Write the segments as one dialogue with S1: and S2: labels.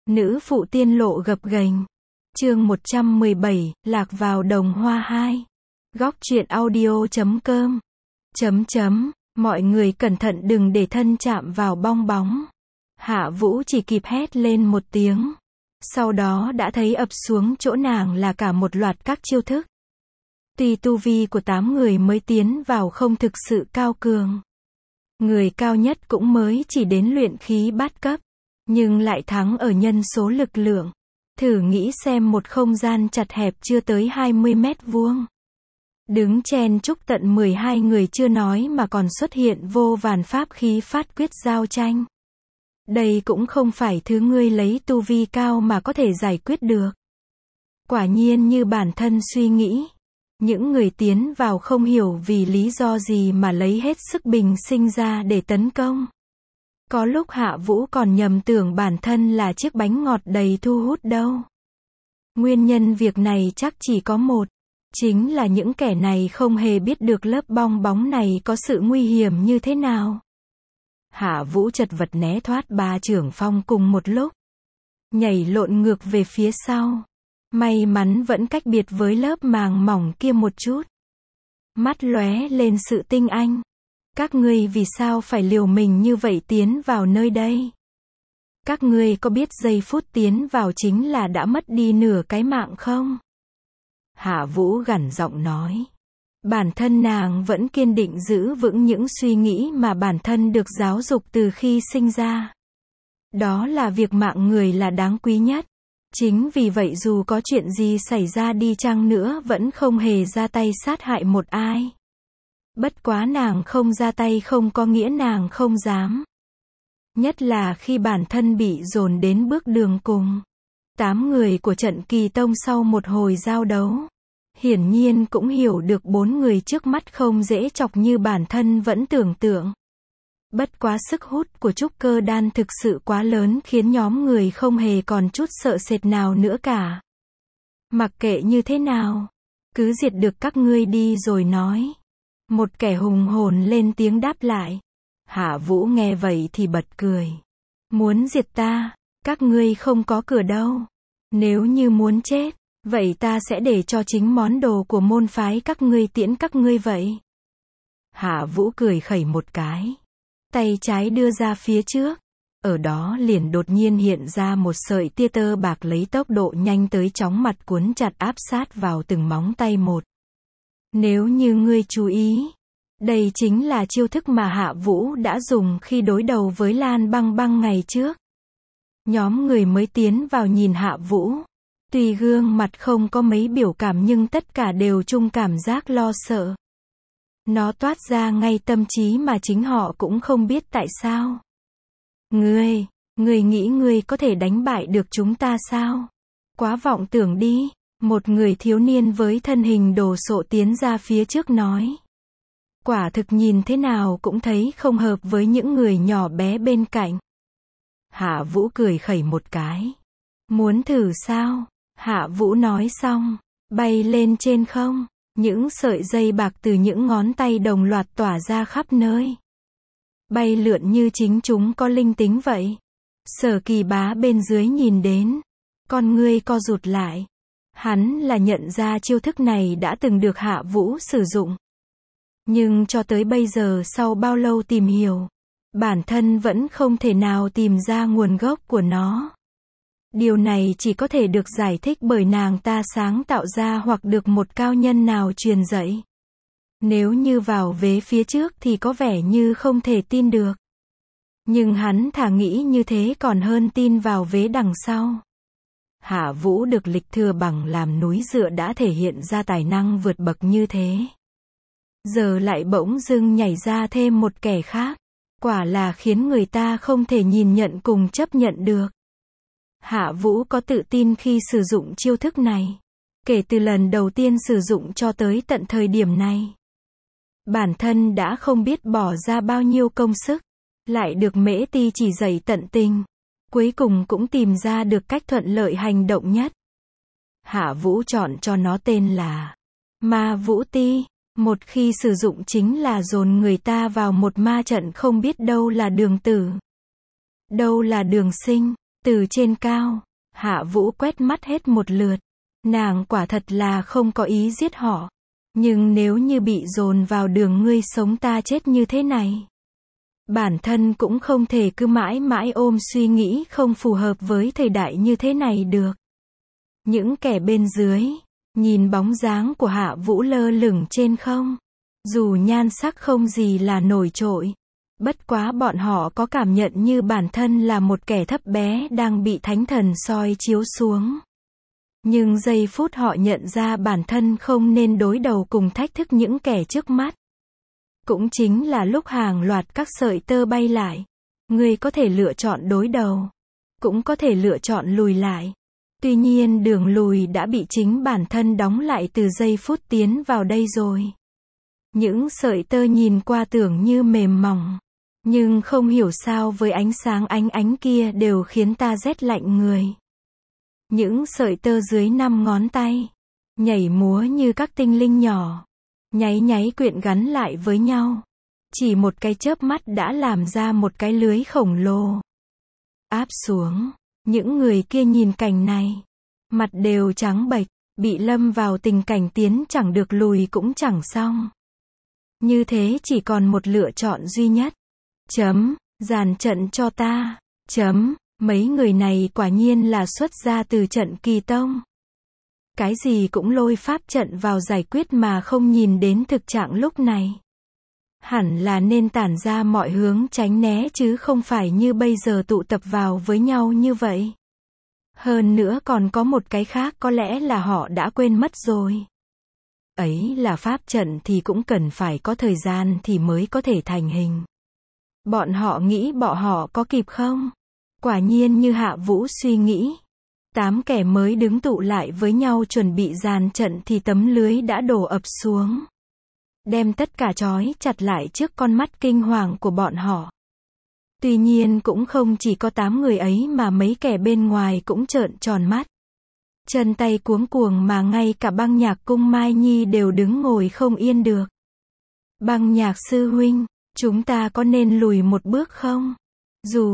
S1: Nữ phụ tiên lộ gập ghềnh. Chương 117, lạc vào đồng hoa 2. Góc truyện audio.com. Mọi người cẩn thận đừng để thân chạm vào bong bóng. Hạ Vũ chỉ kịp hét lên một tiếng. Sau đó đã thấy ập xuống chỗ nàng là cả một loạt các chiêu thức. Tuy tu vi của 8 người mới tiến vào không thực sự cao cường. Người cao nhất cũng mới chỉ đến luyện khí bát cấp. Nhưng lại thắng ở nhân số lực lượng. Thử nghĩ xem một không gian chặt hẹp chưa tới 20 mét vuông. Đứng chen chúc tận 12 người chưa nói mà còn xuất hiện vô vàn pháp khí phát quyết giao tranh. Đây cũng không phải thứ ngươi lấy tu vi cao mà có thể giải quyết được. Quả nhiên như bản thân suy nghĩ. Những người tiến vào không hiểu vì lý do gì mà lấy hết sức bình sinh ra để tấn công. Có lúc Hạ Vũ còn nhầm tưởng bản thân là chiếc bánh ngọt đầy thu hút đâu. Nguyên nhân việc này chắc chỉ có một. Chính là những kẻ này không hề biết được lớp bong bóng này có sự nguy hiểm như thế nào. Hạ Vũ chật vật né thoát 3 chưởng phong cùng một lúc. Nhảy lộn ngược về phía sau. May mắn vẫn cách biệt với lớp màng mỏng kia một chút. Mắt lóe lên sự tinh anh. Các ngươi vì sao phải liều mình như vậy tiến vào nơi đây? Các ngươi có biết giây phút tiến vào chính là đã mất đi nửa cái mạng không? Hạ Vũ gằn giọng nói. Bản thân nàng vẫn kiên định giữ vững những suy nghĩ mà bản thân được giáo dục từ khi sinh ra. Đó là việc mạng người là đáng quý nhất. Chính vì vậy dù có chuyện gì xảy ra đi chăng nữa vẫn không hề ra tay sát hại một ai. Bất quá nàng không ra tay không có nghĩa nàng không dám. Nhất là khi bản thân bị dồn đến bước đường cùng. 8 người của trận Kỳ Tông sau một hồi giao đấu. Hiển nhiên cũng hiểu được 4 người trước mắt không dễ chọc như bản thân vẫn tưởng tượng. Bất quá sức hút của trúc cơ đan thực sự quá lớn khiến nhóm người không hề còn chút sợ sệt nào nữa cả. Mặc kệ như thế nào, cứ diệt được các ngươi đi rồi nói. Một kẻ hùng hồn lên tiếng đáp lại. Hạ Vũ nghe vậy thì bật cười. Muốn diệt ta, các ngươi không có cửa đâu. Nếu như muốn chết, vậy ta sẽ để cho chính món đồ của môn phái các ngươi tiễn các ngươi vậy. Hạ Vũ cười khẩy một cái. Tay trái đưa ra phía trước. Ở đó liền đột nhiên hiện ra một sợi tia tơ bạc lấy tốc độ nhanh tới chóng mặt cuốn chặt áp sát vào từng móng tay một. Nếu như ngươi chú ý, đây chính là chiêu thức mà Hạ Vũ đã dùng khi đối đầu với Lan Băng Băng ngày trước. Nhóm người mới tiến vào nhìn Hạ Vũ. Tuy gương mặt không có mấy biểu cảm nhưng tất cả đều chung cảm giác lo sợ. Nó toát ra ngay tâm trí mà chính họ cũng không biết tại sao. Ngươi nghĩ ngươi có thể đánh bại được chúng ta sao? Quá vọng tưởng đi. Một người thiếu niên với thân hình đồ sộ tiến ra phía trước nói. Quả thực nhìn thế nào cũng thấy không hợp với những người nhỏ bé bên cạnh. Hạ Vũ cười khẩy một cái. Muốn thử sao? Hạ Vũ nói xong, bay lên trên không. Những sợi dây bạc từ những ngón tay đồng loạt tỏa ra khắp nơi. Bay lượn như chính chúng có linh tính vậy. Sở Kỳ Bá bên dưới nhìn đến. Con ngươi co rụt lại. Hắn là nhận ra chiêu thức này đã từng được Hạ Vũ sử dụng. Nhưng cho tới bây giờ sau bao lâu tìm hiểu, bản thân vẫn không thể nào tìm ra nguồn gốc của nó. Điều này chỉ có thể được giải thích bởi nàng ta sáng tạo ra hoặc được một cao nhân nào truyền dạy. Nếu như vào vế phía trước thì có vẻ như không thể tin được. Nhưng hắn thà nghĩ như thế còn hơn tin vào vế đằng sau. Hạ Vũ được lịch thừa bằng làm núi dựa đã thể hiện ra tài năng vượt bậc như thế. Giờ lại bỗng dưng nhảy ra thêm một kẻ khác. Quả là khiến người ta không thể nhìn nhận cùng chấp nhận được. Hạ Vũ có tự tin khi sử dụng chiêu thức này. Kể từ lần đầu tiên sử dụng cho tới tận thời điểm này. Bản thân đã không biết bỏ ra bao nhiêu công sức. Lại được Mễ Ti chỉ dạy tận tình. Cuối cùng cũng tìm ra được cách thuận lợi hành động nhất. Hạ Vũ chọn cho nó tên là Ma Vũ Ti. Một khi sử dụng chính là dồn người ta vào một ma trận không biết đâu là đường tử, đâu là đường sinh. Từ trên cao, Hạ Vũ quét mắt hết một lượt. Nàng quả thật là không có ý giết họ. Nhưng nếu như bị dồn vào đường ngươi sống ta chết như thế này, bản thân cũng không thể cứ mãi mãi ôm suy nghĩ không phù hợp với thời đại như thế này được. Những kẻ bên dưới, nhìn bóng dáng của Hạ Vũ lơ lửng trên không. Dù nhan sắc không gì là nổi trội. Bất quá bọn họ có cảm nhận như bản thân là một kẻ thấp bé đang bị thánh thần soi chiếu xuống. Nhưng giây phút họ nhận ra bản thân không nên đối đầu cùng thách thức những kẻ trước mắt. Cũng chính là lúc hàng loạt các sợi tơ bay lại. Ngươi có thể lựa chọn đối đầu. Cũng có thể lựa chọn lùi lại. Tuy nhiên đường lùi đã bị chính bản thân đóng lại từ giây phút tiến vào đây rồi. Những sợi tơ nhìn qua tưởng như mềm mỏng. Nhưng không hiểu sao với ánh sáng ánh ánh kia đều khiến ta rét lạnh người. Những sợi tơ dưới 5 ngón tay, nhảy múa như các tinh linh nhỏ, nháy nháy quyện gắn lại với nhau. Chỉ một cái chớp mắt đã làm ra một cái lưới khổng lồ. Áp xuống, những người kia nhìn cảnh này, mặt đều trắng bệch, bị lâm vào tình cảnh tiến chẳng được lùi cũng chẳng xong. Như thế chỉ còn một lựa chọn duy nhất. Dàn trận cho ta. Mấy người này quả nhiên là xuất ra từ trận Kỳ Tông. Cái gì cũng lôi pháp trận vào giải quyết mà không nhìn đến thực trạng lúc này. Hẳn là nên tản ra mọi hướng tránh né chứ không phải như bây giờ tụ tập vào với nhau như vậy. Hơn nữa còn có một cái khác có lẽ là họ đã quên mất rồi. Ấy là pháp trận thì cũng cần phải có thời gian thì mới có thể thành hình. Bọn họ nghĩ bọn họ có kịp không? Quả nhiên như Hạ Vũ suy nghĩ. 8 kẻ mới đứng tụ lại với nhau chuẩn bị dàn trận thì tấm lưới đã đổ ập xuống. Đem tất cả trói chặt lại trước con mắt kinh hoàng của bọn họ. Tuy nhiên cũng không chỉ có 8 người ấy mà mấy kẻ bên ngoài cũng trợn tròn mắt. Chân tay cuống cuồng mà ngay cả Băng Nhạc Cung Mai Nhi đều đứng ngồi không yên được. Băng Nhạc sư huynh, chúng ta có nên lùi một bước không? Dù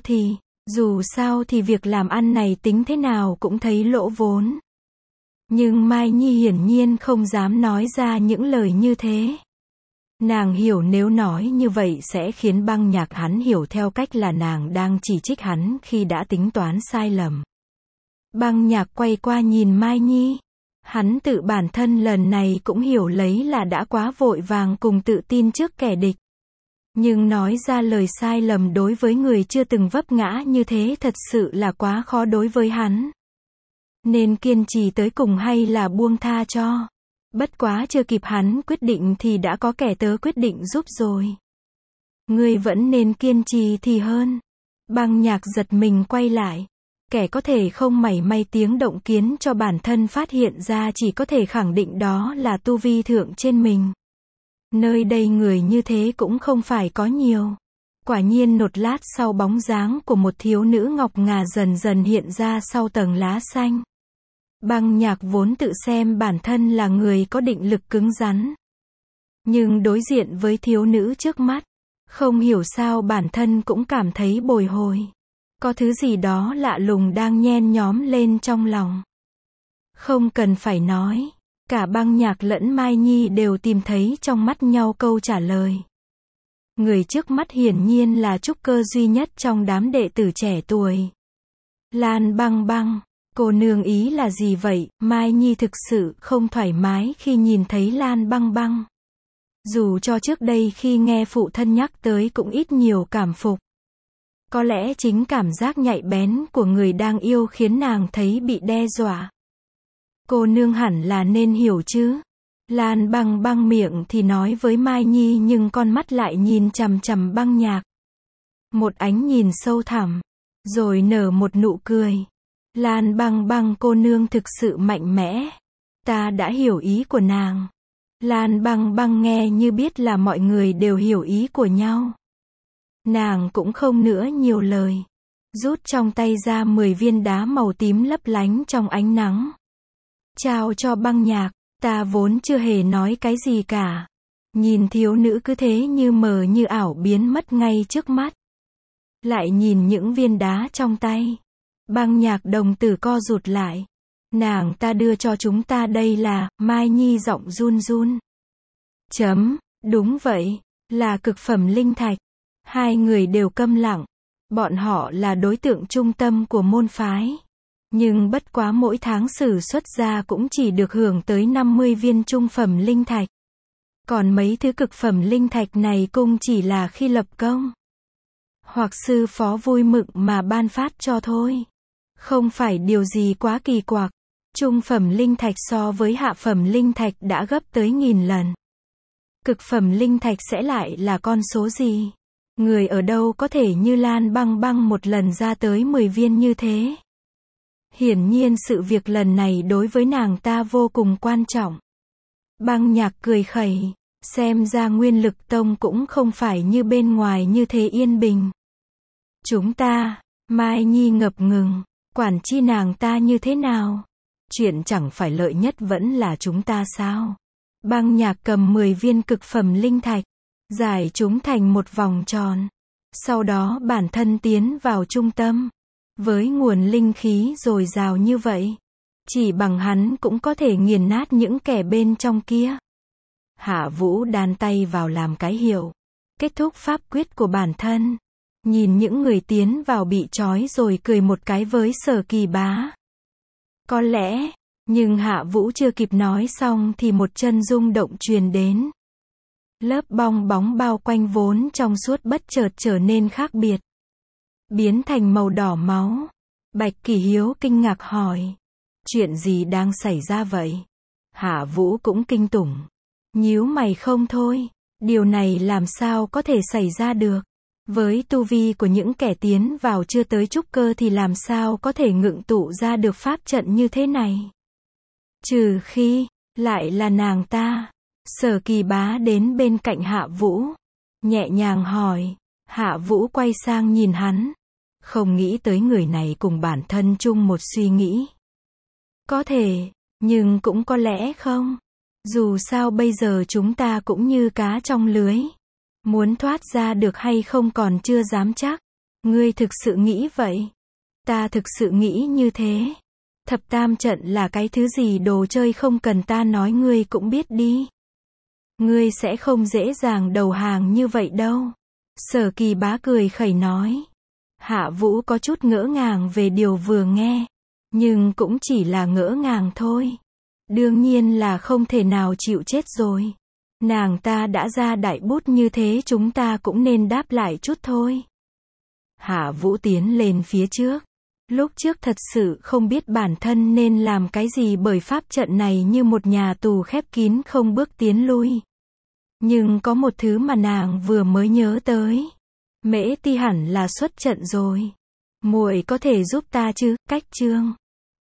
S1: sao thì việc làm ăn này tính thế nào cũng thấy lỗ vốn. Nhưng Mai Nhi hiển nhiên không dám nói ra những lời như thế. Nàng hiểu nếu nói như vậy sẽ khiến Băng Nhạc hắn hiểu theo cách là nàng đang chỉ trích hắn khi đã tính toán sai lầm. Băng Nhạc quay qua nhìn Mai Nhi. Hắn tự bản thân lần này cũng hiểu lấy là đã quá vội vàng cùng tự tin trước kẻ địch. Nhưng nói ra lời sai lầm đối với người chưa từng vấp ngã như thế thật sự là quá khó đối với hắn. Nên kiên trì tới cùng hay là buông tha cho? Bất quá chưa kịp hắn quyết định thì đã có kẻ tớ quyết định giúp rồi. Ngươi vẫn nên kiên trì thì hơn. Băng Nhạc giật mình quay lại. Kẻ có thể không mảy may tiếng động khiến cho bản thân phát hiện ra chỉ có thể khẳng định đó là tu vi thượng trên mình. Nơi đây người như thế cũng không phải có nhiều. Quả nhiên một lát sau bóng dáng của một thiếu nữ ngọc ngà dần dần hiện ra sau tầng lá xanh. Băng Nhạc vốn tự xem bản thân là người có định lực cứng rắn. Nhưng đối diện với thiếu nữ trước mắt, không hiểu sao bản thân cũng cảm thấy bồi hồi. Có thứ gì đó lạ lùng đang nhen nhóm lên trong lòng. Không cần phải nói, cả Băng Nhạc lẫn Mai Nhi đều tìm thấy trong mắt nhau câu trả lời. Người trước mắt hiển nhiên là trúc cơ duy nhất trong đám đệ tử trẻ tuổi. Lan Băng Băng, cô nương ý là gì vậy? Mai Nhi thực sự không thoải mái khi nhìn thấy Lan Băng Băng. Dù cho trước đây khi nghe phụ thân nhắc tới cũng ít nhiều cảm phục. Có lẽ chính cảm giác nhạy bén của người đang yêu khiến nàng thấy bị đe dọa. Cô nương hẳn là nên hiểu chứ. Lan Băng Băng miệng thì nói với Mai Nhi nhưng con mắt lại nhìn chằm chằm Băng Nhạc. Một ánh nhìn sâu thẳm, rồi nở một nụ cười. Lan Băng Băng cô nương thực sự mạnh mẽ. Ta đã hiểu ý của nàng. Lan Băng Băng nghe như biết là mọi người đều hiểu ý của nhau. Nàng cũng không nữa nhiều lời. Rút trong tay ra 10 viên đá màu tím lấp lánh trong ánh nắng. Trao cho Băng Nhạc, ta vốn chưa hề nói cái gì cả. Nhìn thiếu nữ cứ thế như mờ như ảo biến mất ngay trước mắt. Lại nhìn những viên đá trong tay. Băng Nhạc đồng tử co rụt lại. Nàng ta đưa cho chúng ta đây là, Mai Nhi giọng run run. Đúng vậy, là cực phẩm linh thạch. Hai người đều câm lặng. Bọn họ là đối tượng trung tâm của môn phái. Nhưng bất quá mỗi tháng sử xuất ra cũng chỉ được hưởng tới 50 viên trung phẩm linh thạch. Còn mấy thứ cực phẩm linh thạch này cũng chỉ là khi lập công. Hoặc sư phó vui mừng mà ban phát cho thôi. Không phải điều gì quá kỳ quặc. Trung phẩm linh thạch so với hạ phẩm linh thạch đã gấp tới 1000 lần. Cực phẩm linh thạch sẽ lại là con số gì? Người ở đâu có thể như Lan Băng Băng một lần ra tới 10 viên như thế? Hiển nhiên sự việc lần này đối với nàng ta vô cùng quan trọng. Băng Nhạc cười khẩy, xem ra Nguyên Lực Tông cũng không phải như bên ngoài như thế yên bình. Chúng ta, Mai Nhi ngập ngừng, quản chi nàng ta như thế nào? Chuyện chẳng phải lợi nhất vẫn là chúng ta sao? Băng Nhạc cầm 10 viên cực phẩm linh thạch, giải chúng thành một vòng tròn. Sau đó bản thân tiến vào trung tâm. Với nguồn linh khí dồi dào như vậy, chỉ bằng hắn cũng có thể nghiền nát những kẻ bên trong kia. Hạ Vũ đan tay vào làm cái hiệu, kết thúc pháp quyết của bản thân. Nhìn những người tiến vào bị trói rồi cười một cái với Sở Kỳ Bá. Có lẽ, nhưng Hạ Vũ chưa kịp nói xong thì một chân rung động truyền đến. Lớp bong bóng bao quanh vốn trong suốt bất chợt trở nên khác biệt. Biến thành màu đỏ máu. Bạch Kỳ Hiếu kinh ngạc hỏi. Chuyện gì đang xảy ra vậy? Hạ Vũ cũng kinh tủng. Nhíu mày không thôi. Điều này làm sao có thể xảy ra được? Với tu vi của những kẻ tiến vào chưa tới trúc cơ thì làm sao có thể ngưng tụ ra được pháp trận như thế này? Trừ khi, lại là nàng ta. Sở Kỳ Bá đến bên cạnh Hạ Vũ. Nhẹ nhàng hỏi. Hạ Vũ quay sang nhìn hắn. Không nghĩ tới người này cùng bản thân chung một suy nghĩ. Có thể, nhưng cũng có lẽ không. Dù sao bây giờ chúng ta cũng như cá trong lưới. Muốn thoát ra được hay không còn chưa dám chắc. Ngươi thực sự nghĩ vậy? Ta thực sự nghĩ như thế. Thập tam trận là cái thứ gì đồ chơi không cần ta nói ngươi cũng biết đi. Ngươi sẽ không dễ dàng đầu hàng như vậy đâu. Sở Kỳ Bá cười khẩy nói. Hạ Vũ có chút ngỡ ngàng về điều vừa nghe. Nhưng cũng chỉ là ngỡ ngàng thôi. Đương nhiên là không thể nào chịu chết rồi. Nàng ta đã ra đại bút như thế chúng ta cũng nên đáp lại chút thôi. Hạ Vũ tiến lên phía trước. Lúc trước thật sự không biết bản thân nên làm cái gì bởi pháp trận này như một nhà tù khép kín không bước tiến lui. Nhưng có một thứ mà nàng vừa mới nhớ tới. Mễ Ti hẳn là xuất trận rồi. Muội có thể giúp ta chứ? Cách chương